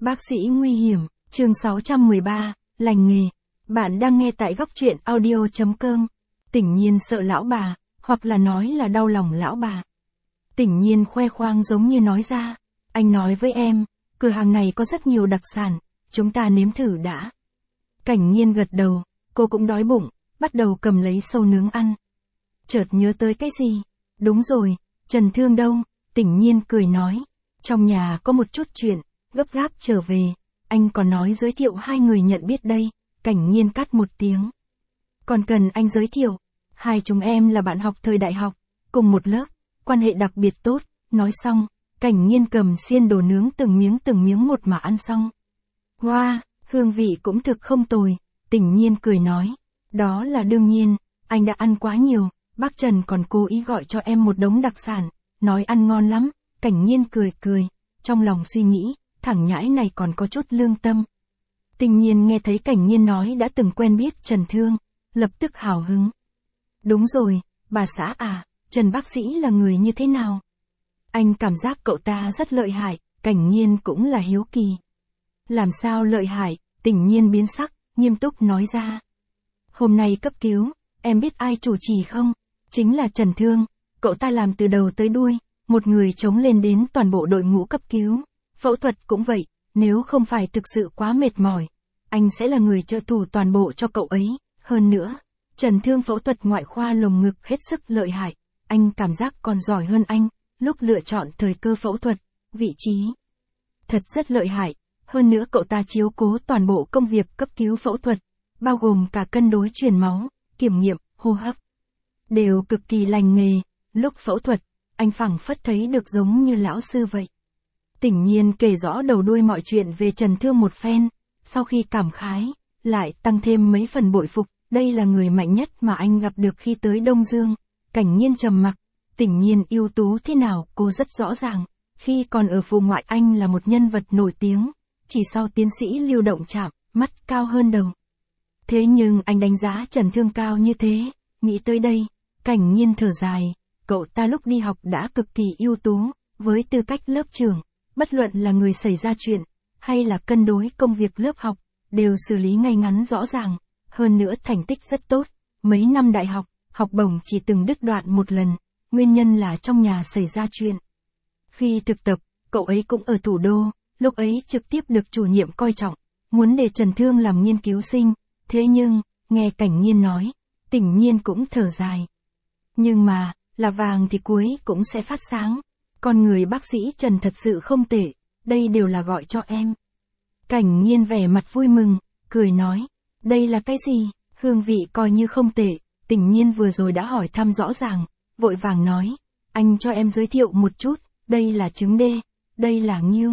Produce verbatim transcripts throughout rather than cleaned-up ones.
Bác sĩ nguy hiểm, chương sáu trăm mười ba, lành nghề. Bạn đang nghe tại góc truyện audio chấm com. Tỉnh Nhiên sợ lão bà, hoặc là nói là đau lòng lão bà. Tỉnh Nhiên khoe khoang giống như nói ra, anh nói với em, cửa hàng này có rất nhiều đặc sản, chúng ta nếm thử đã. Cảnh Nhiên gật đầu, cô cũng đói bụng, bắt đầu cầm lấy sâu nướng ăn. Chợt nhớ tới cái gì? Đúng rồi, Trần Thương đâu? Tỉnh Nhiên cười nói, trong nhà có một chút chuyện, gấp gáp trở về, anh còn nói giới thiệu hai người nhận biết đây. Cảnh Nhiên cắt một tiếng. Còn cần anh giới thiệu, hai chúng em là bạn học thời đại học, cùng một lớp, quan hệ đặc biệt tốt. Nói xong, Cảnh Nhiên cầm xiên đồ nướng từng miếng từng miếng một mà ăn xong. Wow, hương vị cũng thực không tồi, Tỉnh Nhiên cười nói, đó là đương nhiên, anh đã ăn quá nhiều, bác Trần còn cố ý gọi cho em một đống đặc sản, nói ăn ngon lắm. Cảnh Nhiên cười cười, trong lòng suy nghĩ, thằng nhãi này còn có chút lương tâm. Tình Nhiên nghe thấy Cảnh Nhiên nói đã từng quen biết Trần Thương, lập tức hào hứng. Đúng rồi, bà xã à, Trần bác sĩ là người như thế nào? Anh cảm giác cậu ta rất lợi hại, Cảnh Nhiên cũng là hiếu kỳ. Làm sao lợi hại? Tình Nhiên biến sắc, nghiêm túc nói ra. Hôm nay cấp cứu, em biết ai chủ trì không? Chính là Trần Thương, cậu ta làm từ đầu tới đuôi, một người chống lên đến toàn bộ đội ngũ cấp cứu. Phẫu thuật cũng vậy, nếu không phải thực sự quá mệt mỏi, anh sẽ là người trợ thủ toàn bộ cho cậu ấy. Hơn nữa, Trần Thương phẫu thuật ngoại khoa lồng ngực hết sức lợi hại, anh cảm giác còn giỏi hơn anh, lúc lựa chọn thời cơ phẫu thuật, vị trí. Thật rất lợi hại, hơn nữa cậu ta chiếu cố toàn bộ công việc cấp cứu phẫu thuật, bao gồm cả cân đối truyền máu, kiểm nghiệm, hô hấp. Đều cực kỳ lành nghề, lúc phẫu thuật, anh phảng phất thấy được giống như lão sư vậy. Tỉnh Nhiên kể rõ đầu đuôi mọi chuyện về Trần Thương một phen, sau khi cảm khái, lại tăng thêm mấy phần bội phục, đây là người mạnh nhất mà anh gặp được khi tới Đông Dương. Cảnh Nhiên trầm mặc, Tỉnh Nhiên ưu tú thế nào cô rất rõ ràng, khi còn ở vùng ngoại anh là một nhân vật nổi tiếng, chỉ sau tiến sĩ Lưu Động Trạm, mắt cao hơn đầu. Thế nhưng anh đánh giá Trần Thương cao như thế, nghĩ tới đây, Cảnh Nhiên thở dài, cậu ta lúc đi học đã cực kỳ ưu tú, với tư cách lớp trưởng. Bất luận là người xảy ra chuyện, hay là cân đối công việc lớp học, đều xử lý ngay ngắn rõ ràng, hơn nữa thành tích rất tốt. Mấy năm đại học, học bổng chỉ từng đứt đoạn một lần, nguyên nhân là trong nhà xảy ra chuyện. Khi thực tập, cậu ấy cũng ở thủ đô, lúc ấy trực tiếp được chủ nhiệm coi trọng, muốn để Trần Thương làm nghiên cứu sinh, thế nhưng, nghe Cảnh Nhiên nói, Tỉnh Nhiên cũng thở dài. Nhưng mà, là vàng thì cuối cũng sẽ phát sáng. Con người bác sĩ Trần thật sự không tệ, đây đều là gọi cho em. Cảnh Nhiên vẻ mặt vui mừng, cười nói, đây là cái gì, hương vị coi như không tệ. Tỉnh Nhiên vừa rồi đã hỏi thăm rõ ràng, vội vàng nói, anh cho em giới thiệu một chút, đây là trứng đê, đây là ngưu.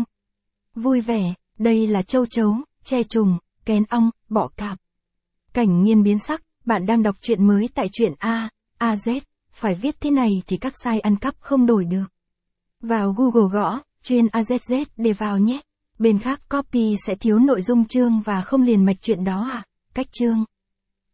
Vui vẻ, đây là châu chấu, tre trùng, kén ong, bọ cạp. Cảnh Nhiên biến sắc, bạn đang đọc truyện mới tại truyện A, a zét, phải viết thế này thì các site ăn cắp không đổi được. Vào Google gõ, chuyên a zét zét để vào nhé. Bên khác copy sẽ thiếu nội dung chương và không liền mạch chuyện đó à? Cách chương.